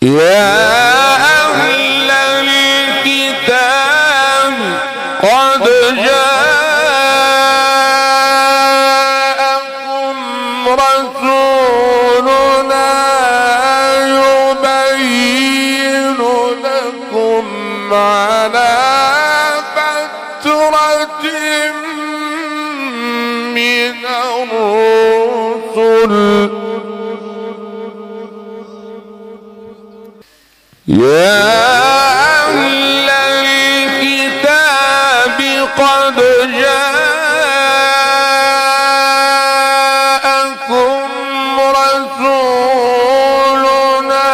يا أهل الكتاب قد جاءكم رسولنا يبين لكم على فترة من الرسل يا أهل الكتاب قد جاءكم رسولنا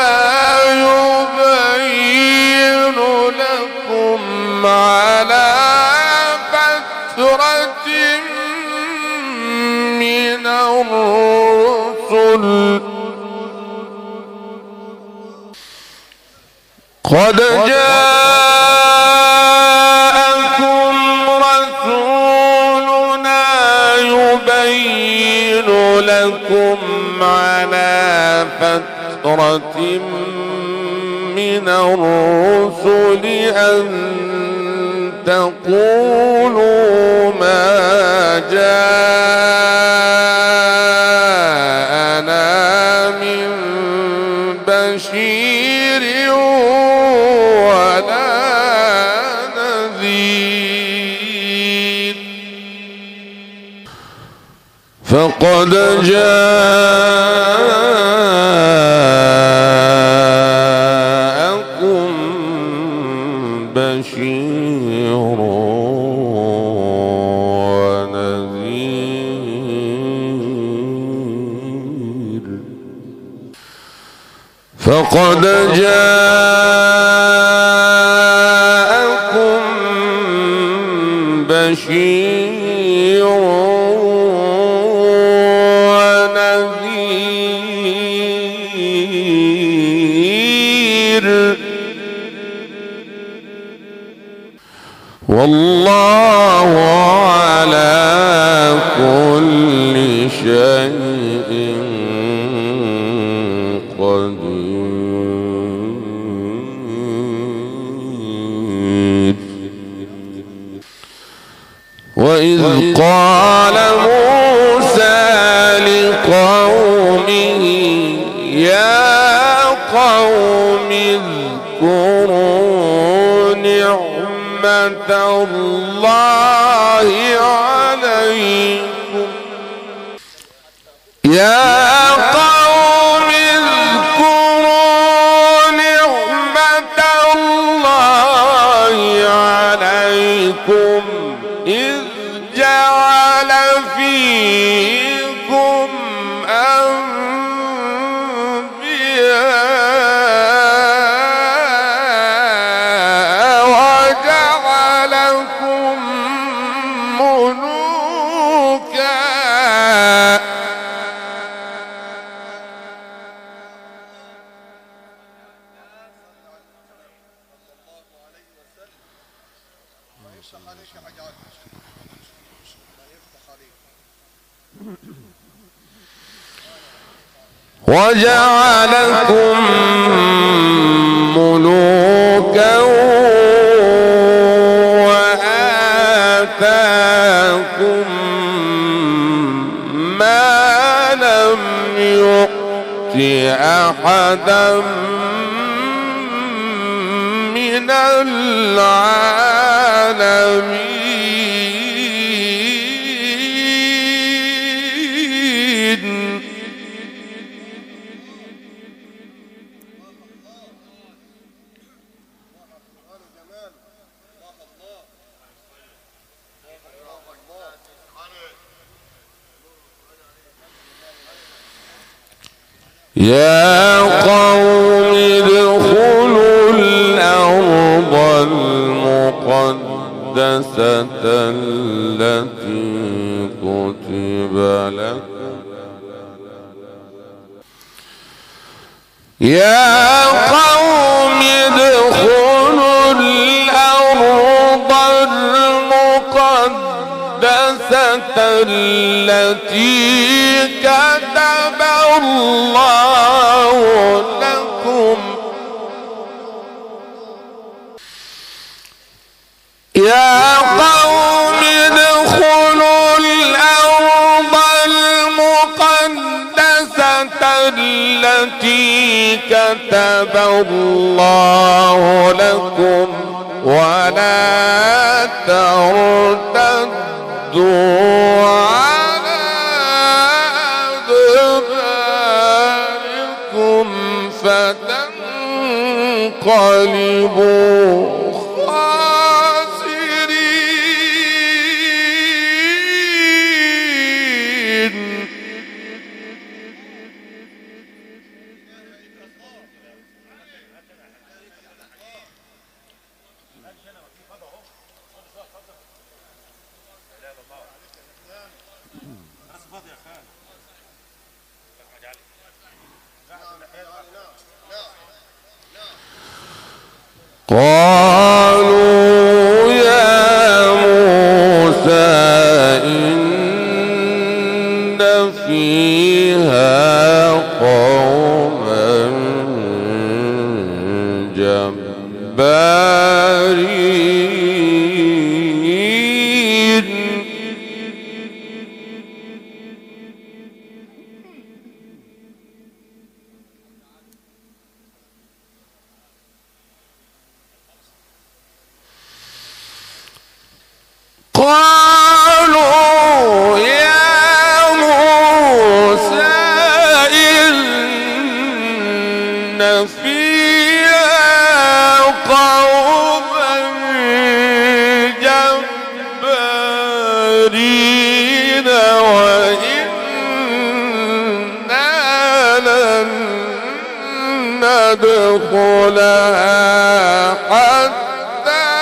يبين لكم على فترة من الرسل قد جاءكم رسولنا يبين لكم على فترة من الرسل أن تقولوا ما جاءنا من بشير فقد جاءكم بشير ونذير فقد جاءكم بشير والله على كل شيء قدير وإذ قال موسى لقومه يا قوم اذكروا نعمة الله عليكم يا قوم اذكروا نعمة الله عليكم إذ جعل فيكم وجعلكم ملوكا وجعلكم ملوكا وآتاكم ما لم يؤت أحدا من العالمين يا قوم ادخلوا الأرض المقدسة التي كتب لكم يا قوم ادخلوا الأرض المقدسة التي كتب الله لكم يا قوم ادخلوا الأرض المقدسة التي كتب الله لكم ولا ترتدوا على أدباركم فتنقلبوا قالوا يا موسى إن فيها قوما جبارين قالوا يا موسى إن فيها قوما جبارين وإنا لن ندخلها حتى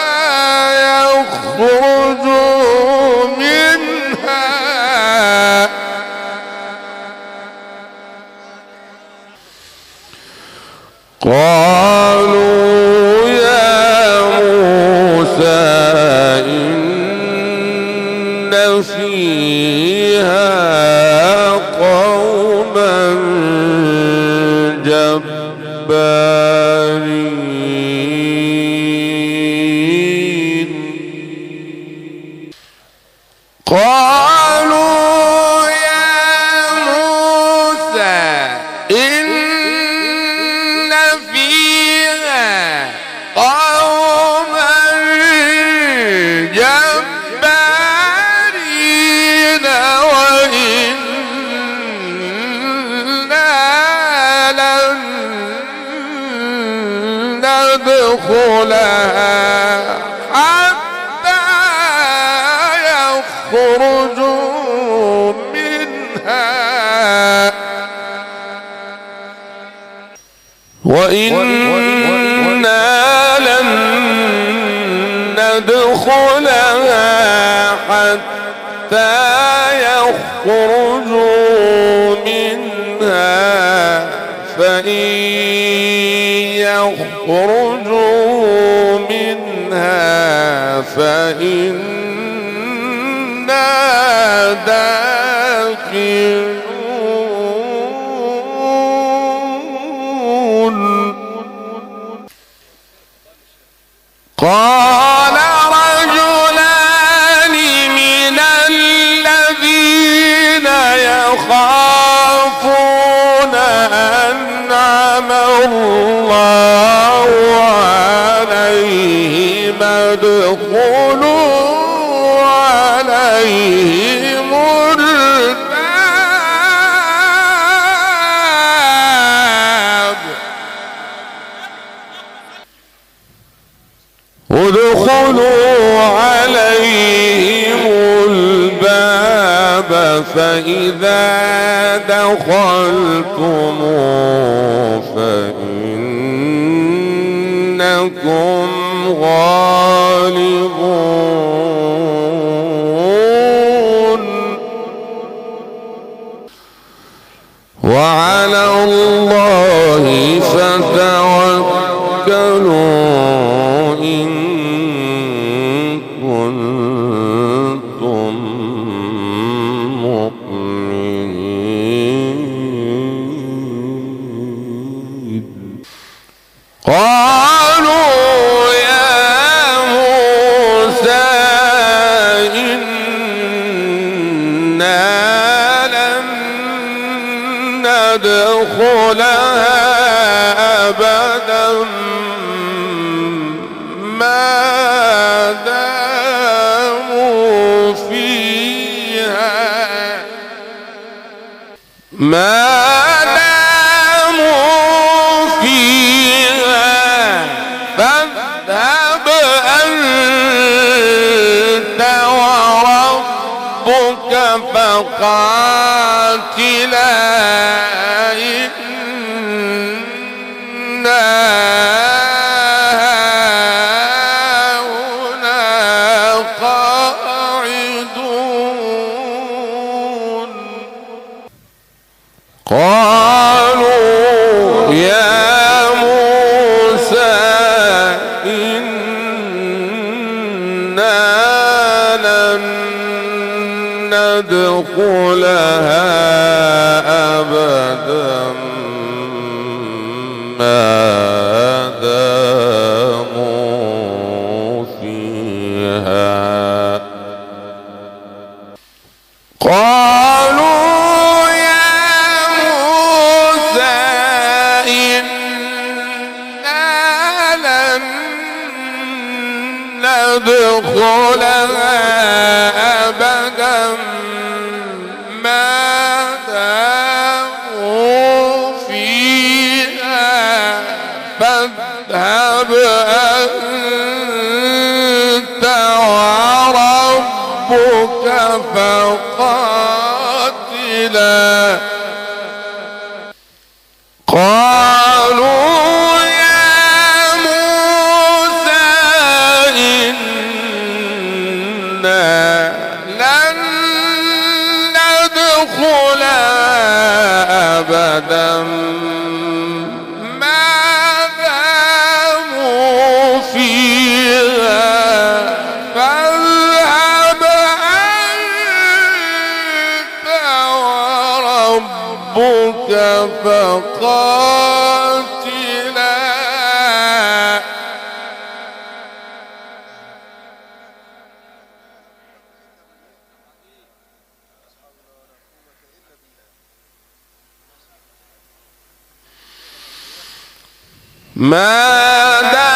يخرجوا منها قالوا يا موسى إن فيها قوما جبارين قالوا يا موسى إن فيها قوما جبارين وإنا لن ندخلها حتى يخرجوا منها وإنا لن ندخلها حتى يخرجوا منها فإن يخرجوا منها فإنا داخلون قال رجلان من الذين يخافون أنعم الله عليهم ادخلوا عليهم الباب ادخلوا عليهم الباب فإذا دخلتموه فإنكم غالبون وعلى الله فتوكلوا إن كنتم مؤمنين قالوا يا موسى ندخلها أبدا ما داموا فيها فاذهب أنت وربك فقاتلا إنا هاهنا قاعدون. قالوا يا موسى إنا لن ندخلها أبدا ما داموا فيها. قالوا يا موسى إنا لن ندخلها أبدا ما داموا فيها فاذهب أنت وربك فقاتلا. قالوا يا موسى إنا لن ندخلها أبدا ما داموا فيها فاذهب أنت وربك فقاتلا. ما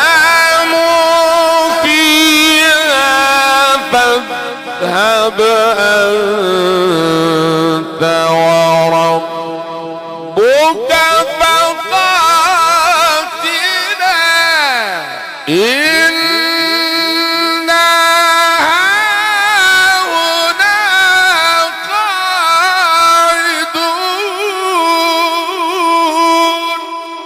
داموا فيها فاذهب أنت وربك فقاتلا إنا هاهنا قاعدون.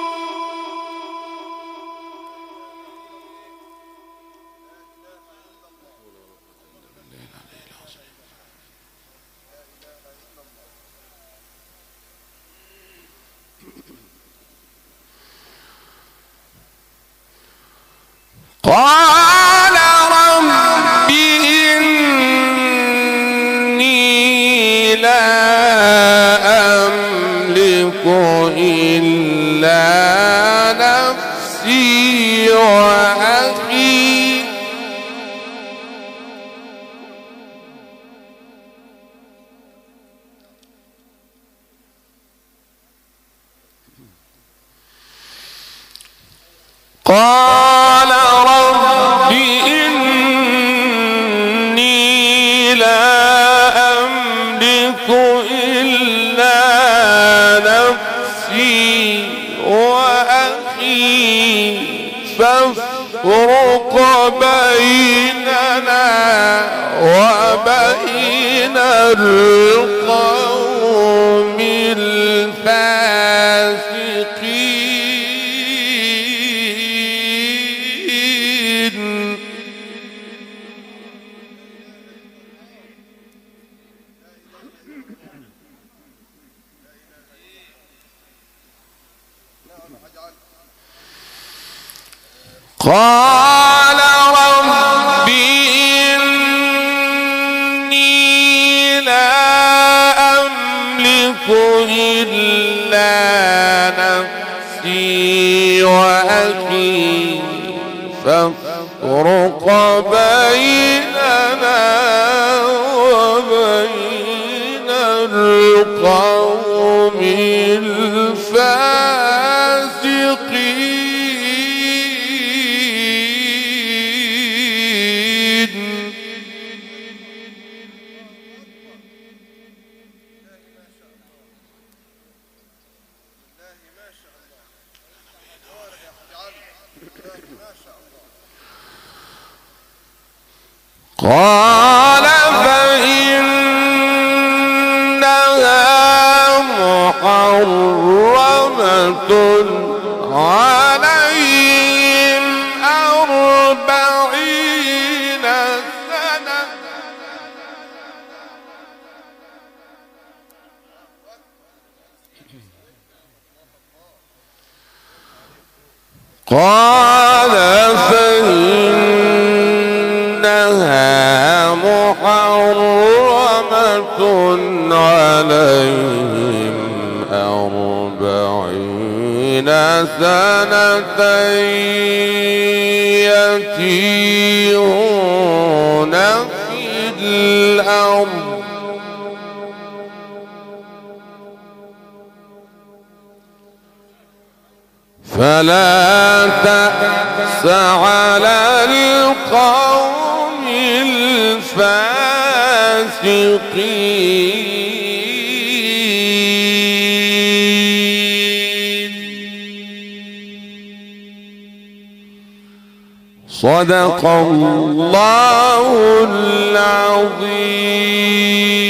قال رب إني لا أملك إلا نفسي وأخي قال رب إني لا أملك إلا نفسي وأخي فافرق بيننا وبين القوم الفاسقين. قال رب إني لا أملك إلا نفسي وأخي فافرق بيننا وبين القوم قال فإنها محرمة عليهم 40 سنة قال فإنها محرمة عليهم 40 سنة يتيهون في الأرض فلا تأس على القوم الفاسقين. صدق الله العظيم.